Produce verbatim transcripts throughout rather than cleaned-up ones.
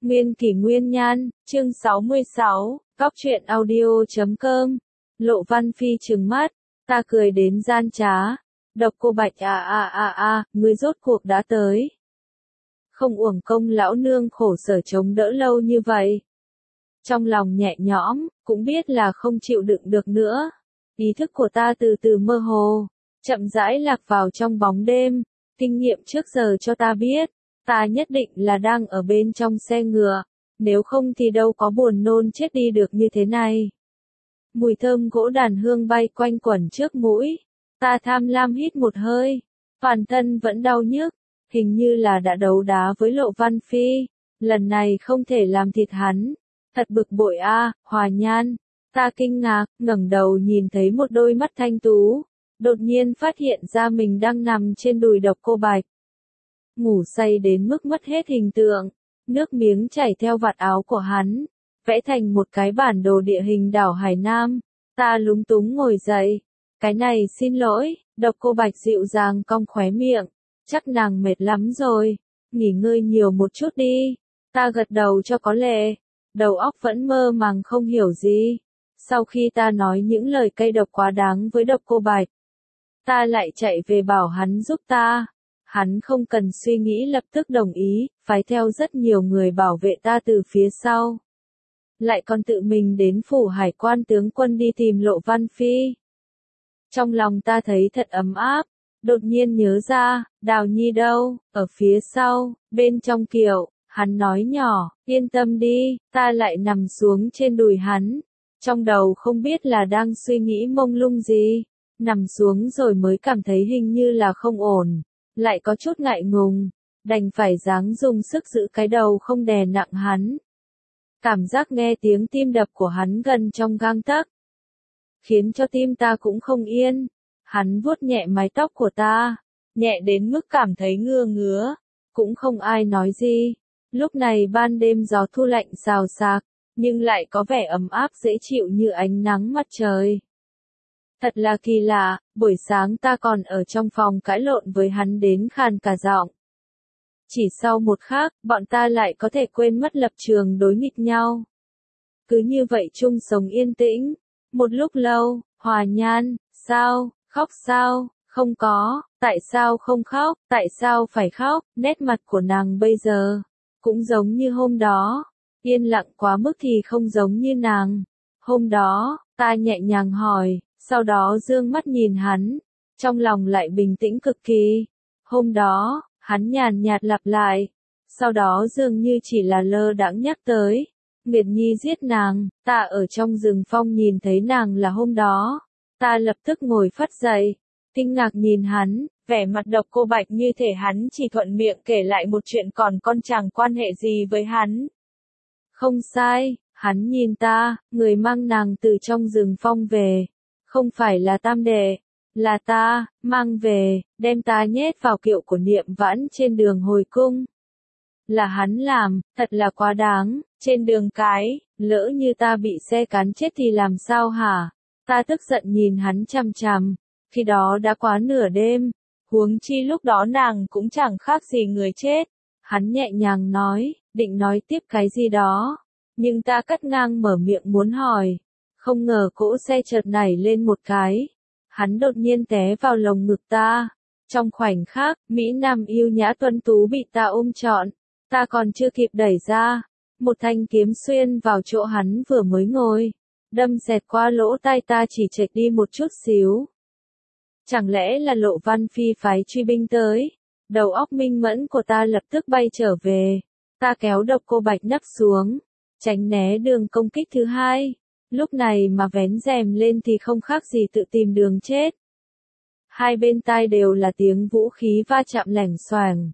Nguyên kỷ nguyên nhan, chương sáu mươi sáu, góc truyện audio chấm com. Lộ Văn Phi trừng mắt, ta cười đến gian trá. Độc Cô Bạch à à à à, ngươi rốt cuộc đã tới. Không uổng công lão nương khổ sở chống đỡ lâu như vậy. Trong lòng nhẹ nhõm, cũng biết là không chịu đựng được nữa. Ý thức của ta từ từ mơ hồ, chậm rãi lạc vào trong bóng đêm. Kinh nghiệm trước giờ cho ta biết, ta nhất định là đang ở bên trong xe ngựa, nếu không thì đâu có buồn nôn chết đi được như thế này. Mùi thơm gỗ đàn hương bay quanh quẩn trước mũi, ta tham lam hít một hơi, toàn thân vẫn đau nhức, hình như là đã đấu đá với Lộ Văn Phi, lần này không thể làm thịt hắn, thật bực bội a, à, Hòa Nhan. Ta kinh ngạc, ngẩng đầu nhìn thấy một đôi mắt thanh tú, đột nhiên phát hiện ra mình đang nằm trên đùi Độc Cô Bạch. Ngủ say đến mức mất hết hình tượng, nước miếng chảy theo vạt áo của hắn, vẽ thành một cái bản đồ địa hình đảo Hải Nam. Ta lúng túng ngồi dậy, cái này xin lỗi. Độc Cô Bạch dịu dàng cong khóe miệng, chắc nàng mệt lắm rồi, nghỉ ngơi nhiều một chút đi. Ta gật đầu cho có lệ, đầu óc vẫn mơ màng không hiểu gì. Sau khi ta nói những lời cay độc quá đáng với Độc Cô Bạch, ta lại chạy về bảo hắn giúp ta. Hắn không cần suy nghĩ lập tức đồng ý, phái theo rất nhiều người bảo vệ ta từ phía sau. Lại còn tự mình đến phủ hải quan tướng quân đi tìm Lộ Văn Phi. Trong lòng ta thấy thật ấm áp, đột nhiên nhớ ra, Đào Nhi đâu, ở phía sau, bên trong kiệu, hắn nói nhỏ, yên tâm đi, ta lại nằm xuống trên đùi hắn. Trong đầu không biết là đang suy nghĩ mông lung gì, nằm xuống rồi mới cảm thấy hình như là không ổn. Lại có chút ngại ngùng, đành phải dáng dùng sức giữ cái đầu không đè nặng hắn. Cảm giác nghe tiếng tim đập của hắn gần trong gang tấc, khiến cho tim ta cũng không yên. Hắn vuốt nhẹ mái tóc của ta, nhẹ đến mức cảm thấy ngứa ngứa, cũng không ai nói gì. Lúc này ban đêm gió thu lạnh xào xạc, nhưng lại có vẻ ấm áp dễ chịu như ánh nắng mặt trời. Thật là kỳ lạ, buổi sáng ta còn ở trong phòng cãi lộn với hắn đến khàn cả giọng. Chỉ sau một khắc, bọn ta lại có thể quên mất lập trường đối nghịch nhau. Cứ như vậy chung sống yên tĩnh, một lúc lâu. Hòa Nhan, sao, khóc sao, không có, tại sao không khóc, tại sao phải khóc, nét mặt của nàng bây giờ, cũng giống như hôm đó, yên lặng quá mức thì không giống như nàng. Hôm đó, ta nhẹ nhàng hỏi. Sau đó dương mắt nhìn hắn, trong lòng lại bình tĩnh cực kỳ. Hôm đó, hắn nhàn nhạt lặp lại, sau đó dường như chỉ là lơ đãng nhắc tới. Nguyệt Nhi giết nàng, ta ở trong rừng phong nhìn thấy nàng là hôm đó. Ta lập tức ngồi phắt dậy, kinh ngạc nhìn hắn, vẻ mặt Độc Cô Bạch như thể hắn chỉ thuận miệng kể lại một chuyện còn con chẳng quan hệ gì với hắn. Không sai, hắn nhìn ta, người mang nàng từ trong rừng phong về. Không phải là Tam Đệ, là ta, mang về, đem ta nhét vào kiệu của Niệm Vãn trên đường hồi cung. Là hắn làm, thật là quá đáng, trên đường cái, lỡ như ta bị xe cán chết thì làm sao hả? Ta tức giận nhìn hắn chằm chằm, khi đó đã quá nửa đêm, huống chi lúc đó nàng cũng chẳng khác gì người chết. Hắn nhẹ nhàng nói, định nói tiếp cái gì đó, nhưng ta cắt ngang mở miệng muốn hỏi. Không ngờ cỗ xe chợt nảy lên một cái, hắn đột nhiên té vào lồng ngực ta. Trong khoảnh khắc, Mỹ Nam yêu nhã tuấn tú bị ta ôm trọn, ta còn chưa kịp đẩy ra, một thanh kiếm xuyên vào chỗ hắn vừa mới ngồi, đâm xẹt qua lỗ tai ta chỉ chệch đi một chút xíu. Chẳng lẽ là Lộ Văn Phi phái truy binh tới? Đầu óc minh mẫn của ta lập tức bay trở về, ta kéo Độc Cô Bạch nấp xuống, tránh né đường công kích thứ hai. Lúc này mà vén rèm lên thì không khác gì tự tìm đường chết. Hai bên tai đều là tiếng vũ khí va chạm lẻng xoàng.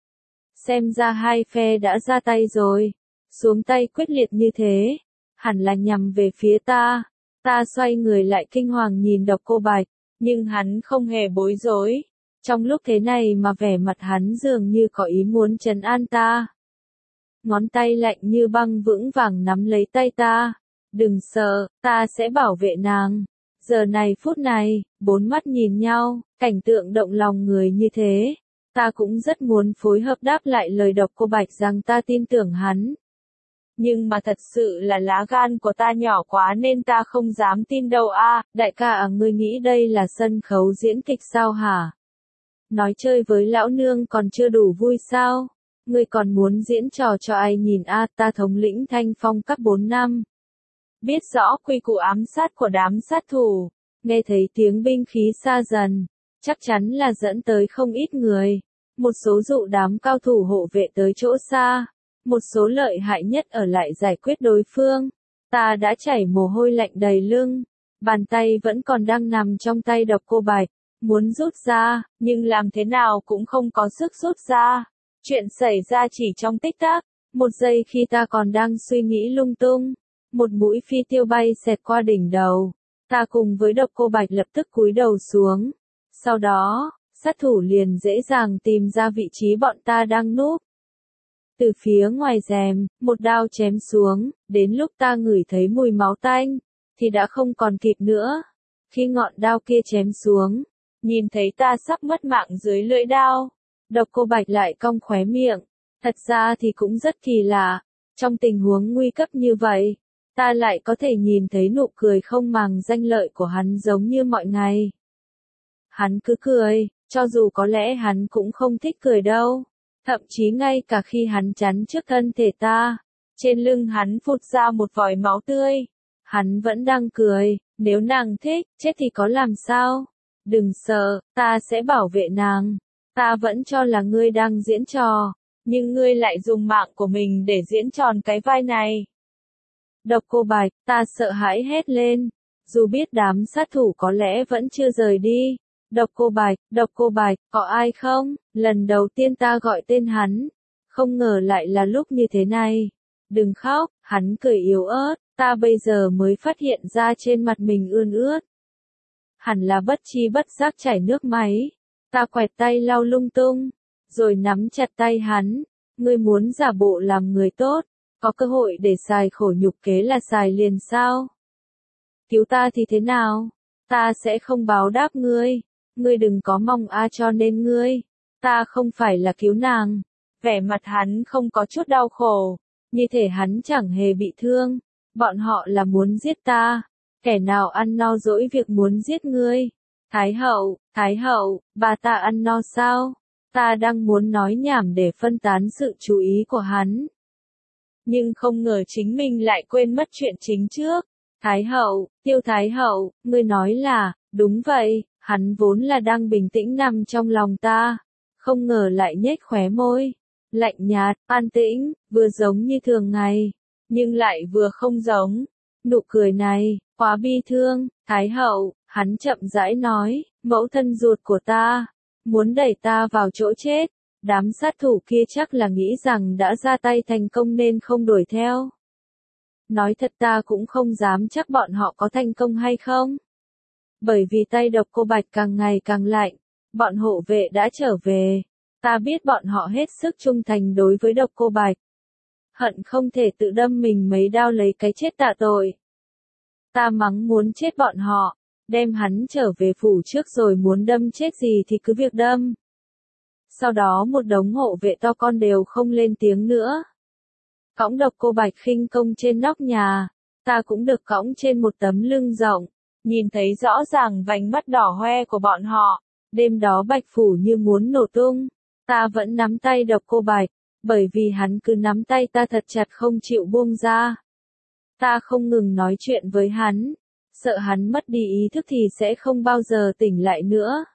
Xem ra hai phe đã ra tay rồi. Xuống tay quyết liệt như thế, hẳn là nhằm về phía ta. Ta xoay người lại kinh hoàng nhìn Độc Cô Bạch, nhưng hắn không hề bối rối. Trong lúc thế này mà vẻ mặt hắn dường như có ý muốn trấn an ta. Ngón tay lạnh như băng vững vàng nắm lấy tay ta. Đừng sợ, ta sẽ bảo vệ nàng. Giờ này phút này, bốn mắt nhìn nhau, cảnh tượng động lòng người như thế. Ta cũng rất muốn phối hợp đáp lại lời Độc Cô Bạch rằng ta tin tưởng hắn. Nhưng mà thật sự là lá gan của ta nhỏ quá nên ta không dám tin đâu a. Đại ca à, ngươi nghĩ đây là sân khấu diễn kịch sao hả? Nói chơi với lão nương còn chưa đủ vui sao? Ngươi còn muốn diễn trò cho ai nhìn a? Ta thống lĩnh Thanh Phong cấp bốn năm. Biết rõ quy củ ám sát của đám sát thủ, nghe thấy tiếng binh khí xa dần, chắc chắn là dẫn tới không ít người. Một số dụ đám cao thủ hộ vệ tới chỗ xa, một số lợi hại nhất ở lại giải quyết đối phương. Ta đã chảy mồ hôi lạnh đầy lưng, bàn tay vẫn còn đang nằm trong tay Độc Cô Bạch, muốn rút ra, nhưng làm thế nào cũng không có sức rút ra. Chuyện xảy ra chỉ trong tích tắc, một giây khi ta còn đang suy nghĩ lung tung, một mũi phi tiêu bay xẹt qua đỉnh đầu. Ta cùng với Độc Cô Bạch lập tức cúi đầu xuống. Sau đó, sát thủ liền dễ dàng tìm ra vị trí bọn ta đang núp. Từ phía ngoài rèm, một đao chém xuống, đến lúc ta ngửi thấy mùi máu tanh, thì đã không còn kịp nữa. Khi ngọn đao kia chém xuống, nhìn thấy ta sắp mất mạng dưới lưỡi đao, Độc Cô Bạch lại cong khóe miệng. Thật ra thì cũng rất kỳ lạ, trong tình huống nguy cấp như vậy, ta lại có thể nhìn thấy nụ cười không màng danh lợi của hắn giống như mọi ngày. Hắn cứ cười, cho dù có lẽ hắn cũng không thích cười đâu. Thậm chí ngay cả khi hắn chắn trước thân thể ta, trên lưng hắn phụt ra một vòi máu tươi, hắn vẫn đang cười. Nếu nàng thích, chết thì có làm sao? Đừng sợ, ta sẽ bảo vệ nàng. Ta vẫn cho là ngươi đang diễn trò, nhưng ngươi lại dùng mạng của mình để diễn tròn cái vai này. Độc Cô Bạch, ta sợ hãi hét lên, dù biết đám sát thủ có lẽ vẫn chưa rời đi. Độc Cô Bạch, Độc Cô Bạch, có ai không? Lần đầu tiên ta gọi tên hắn, không ngờ lại là lúc như thế này. Đừng khóc, hắn cười yếu ớt, ta bây giờ mới phát hiện ra trên mặt mình ươn ướt. Hẳn là bất chi bất giác chảy nước máy. Ta quẹt tay lau lung tung, rồi nắm chặt tay hắn. Ngươi muốn giả bộ làm người tốt, có cơ hội để xài khổ nhục kế là xài liền sao? Cứu ta thì thế nào? Ta sẽ không báo đáp ngươi. Ngươi đừng có mong a cho nên ngươi. Ta không phải là cứu nàng. Vẻ mặt hắn không có chút đau khổ, như thể hắn chẳng hề bị thương. Bọn họ là muốn giết ta. Kẻ nào ăn no dỗi việc muốn giết ngươi? Thái hậu, Thái hậu, bà ta ăn no sao? Ta đang muốn nói nhảm để phân tán sự chú ý của hắn. Nhưng không ngờ chính mình lại quên mất chuyện chính trước. Thái hậu, Tiêu Thái hậu, ngươi nói là, đúng vậy, hắn vốn là đang bình tĩnh nằm trong lòng ta. Không ngờ lại nhếch khóe môi. Lạnh nhạt, an tĩnh, vừa giống như thường ngày, nhưng lại vừa không giống. Nụ cười này, quá bi thương. Thái hậu, hắn chậm rãi nói, mẫu thân ruột của ta, muốn đẩy ta vào chỗ chết. Đám sát thủ kia chắc là nghĩ rằng đã ra tay thành công nên không đuổi theo. Nói thật ta cũng không dám chắc bọn họ có thành công hay không. Bởi vì tay Độc Cô Bạch càng ngày càng lạnh, bọn hộ vệ đã trở về. Ta biết bọn họ hết sức trung thành đối với Độc Cô Bạch. Hận không thể tự đâm mình mấy đao lấy cái chết tạ tội. Ta mắng muốn chết bọn họ, đem hắn trở về phủ trước rồi muốn đâm chết gì thì cứ việc đâm. Sau đó một đống hộ vệ to con đều không lên tiếng nữa. Cõng Độc Cô Bạch khinh công trên nóc nhà, ta cũng được cõng trên một tấm lưng rộng, nhìn thấy rõ ràng vành mắt đỏ hoe của bọn họ. Đêm đó Bạch phủ như muốn nổ tung, ta vẫn nắm tay Độc Cô Bạch, bởi vì hắn cứ nắm tay ta thật chặt không chịu buông ra. Ta không ngừng nói chuyện với hắn, sợ hắn mất đi ý thức thì sẽ không bao giờ tỉnh lại nữa.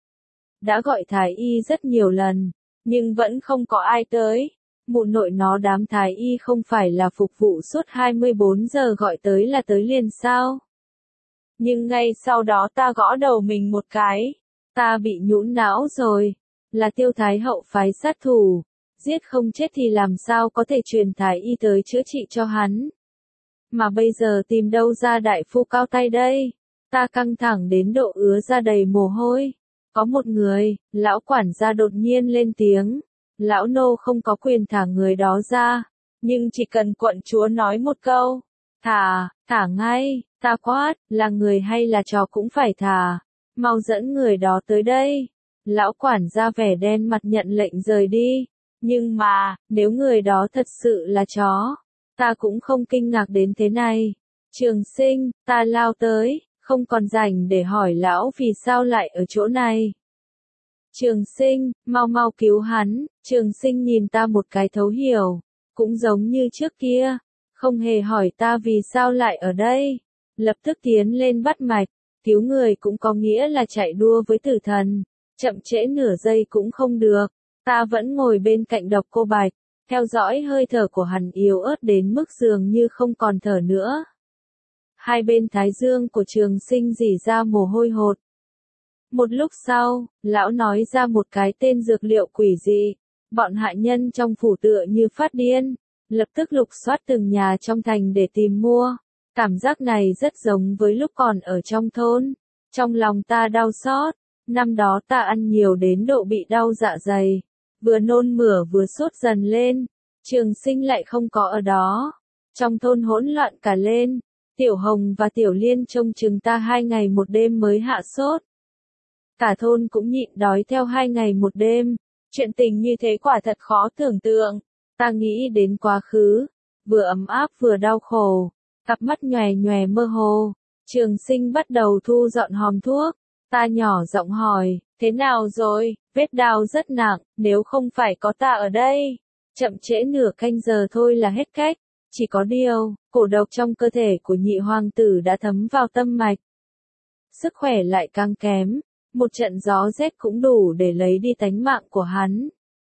Đã gọi thái y rất nhiều lần, nhưng vẫn không có ai tới. Mụ nội nó đám thái y không phải là phục vụ suốt hai mươi bốn giờ gọi tới là tới liền sao? Nhưng ngay sau đó ta gõ đầu mình một cái. Ta bị nhũn não rồi. Là Tiêu Thái hậu phái sát thủ. Giết không chết thì làm sao có thể truyền thái y tới chữa trị cho hắn. Mà bây giờ tìm đâu ra đại phu cao tay đây? Ta căng thẳng đến độ ứa ra đầy mồ hôi. Có một người, lão quản gia đột nhiên lên tiếng. Lão nô không có quyền thả người đó ra. Nhưng chỉ cần quận chúa nói một câu. Thả, thả ngay, ta quát, là người hay là chó cũng phải thả. Mau dẫn người đó tới đây. Lão quản gia vẻ đen mặt nhận lệnh rời đi. Nhưng mà, nếu người đó thật sự là chó, Ta cũng không kinh ngạc đến thế này. Trường Sinh, ta lao tới, không còn rảnh để hỏi lão vì sao lại ở chỗ này. Trường Sinh, mau mau cứu hắn. Trường Sinh nhìn ta một cái thấu hiểu, cũng giống như trước kia, không hề hỏi ta vì sao lại ở đây. Lập tức tiến lên bắt mạch, cứu người cũng có nghĩa là chạy đua với tử thần, chậm trễ nửa giây cũng không được. Ta vẫn ngồi bên cạnh Độc Cô Bạch, theo dõi hơi thở của hắn yếu ớt đến mức dường như không còn thở nữa. Hai bên thái dương của Trường Sinh rỉ ra mồ hôi hột. Một lúc sau, lão nói ra một cái tên dược liệu quỷ dị. Bọn hạ nhân trong phủ tựa như phát điên, lập tức lục soát từng nhà trong thành để tìm mua. Cảm giác này rất giống với lúc còn ở trong thôn. Trong lòng ta đau xót, năm đó ta ăn nhiều đến độ bị đau dạ dày, vừa nôn mửa vừa sốt dần lên. Trường Sinh lại không có ở đó. Trong thôn hỗn loạn cả lên, Tiểu Hồng và Tiểu Liên trông chừng ta hai ngày một đêm mới hạ sốt. Cả thôn cũng nhịn đói theo hai ngày một đêm. Chuyện tình như thế quả thật khó tưởng tượng. Ta nghĩ đến quá khứ, vừa ấm áp vừa đau khổ, cặp mắt nhòe nhòe mơ hồ. Trường Sinh bắt đầu thu dọn hòm thuốc. Ta nhỏ giọng hỏi, thế nào rồi? Vết đau rất nặng, nếu không phải có ta ở đây, chậm trễ nửa canh giờ thôi là hết cách. Chỉ có điều, cổ độc trong cơ thể của nhị hoàng tử đã thấm vào tâm mạch. Sức khỏe lại càng kém, một trận gió rét cũng đủ để lấy đi tánh mạng của hắn.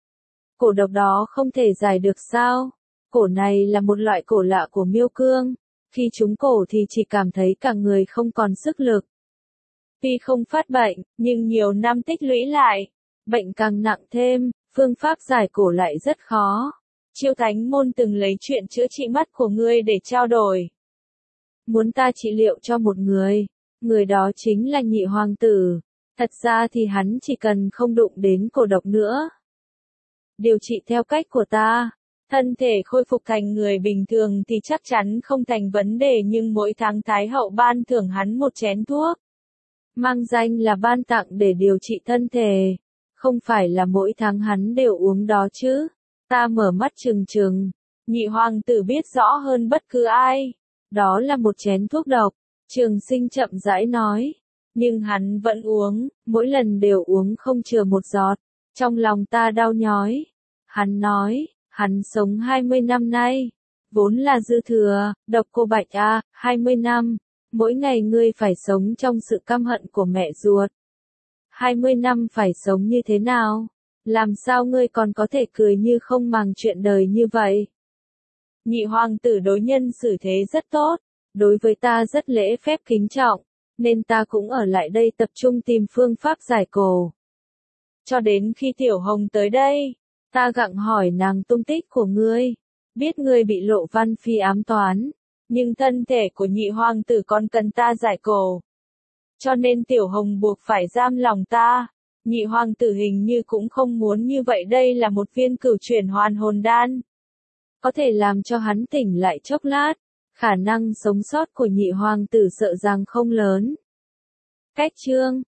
Cổ độc đó không thể giải được sao? Cổ này là một loại cổ lạ của miêu cương, khi trúng cổ thì chỉ cảm thấy cả người không còn sức lực. Tuy không phát bệnh, nhưng nhiều năm tích lũy lại, bệnh càng nặng thêm, phương pháp giải cổ lại rất khó. Chiêu Thánh Môn từng lấy chuyện chữa trị mắt của ngươi để trao đổi. Muốn ta trị liệu cho một người, người đó chính là nhị hoàng tử. Thật ra thì hắn chỉ cần không đụng đến cổ độc nữa. Điều trị theo cách của ta, thân thể khôi phục thành người bình thường thì chắc chắn không thành vấn đề, nhưng mỗi tháng Thái hậu ban thưởng hắn một chén thuốc. Mang danh là ban tặng để điều trị thân thể, không phải là mỗi tháng hắn đều uống đó chứ. Ta mở mắt trừng trừng, nhị hoàng tử biết rõ hơn bất cứ ai. Đó là một chén thuốc độc, Trường Sinh chậm rãi nói. Nhưng hắn vẫn uống, mỗi lần đều uống không chừa một giọt. Trong lòng ta đau nhói. Hắn nói, hắn sống hai mươi năm nay, vốn là dư thừa. Độc Cô Bạch à, hai mươi năm, mỗi ngày ngươi phải sống trong sự căm hận của mẹ ruột. hai mươi năm phải sống như thế nào? Làm sao ngươi còn có thể cười như không màng chuyện đời như vậy? Nhị hoàng tử đối nhân xử thế rất tốt, đối với ta rất lễ phép kính trọng, nên ta cũng ở lại đây tập trung tìm phương pháp giải cổ. Cho đến khi Tiểu Hồng tới đây, ta gặng hỏi nàng tung tích của ngươi, biết ngươi bị Lộ Văn Phi ám toán, nhưng thân thể của nhị hoàng tử còn cần ta giải cổ. Cho nên Tiểu Hồng buộc phải giam lòng ta. Nhị hoàng tử hình như cũng không muốn như vậy, đây là một viên cửu chuyển hoàn hồn đan. Có thể làm cho hắn tỉnh lại chốc lát, khả năng sống sót của nhị hoàng tử sợ rằng không lớn. Cách chương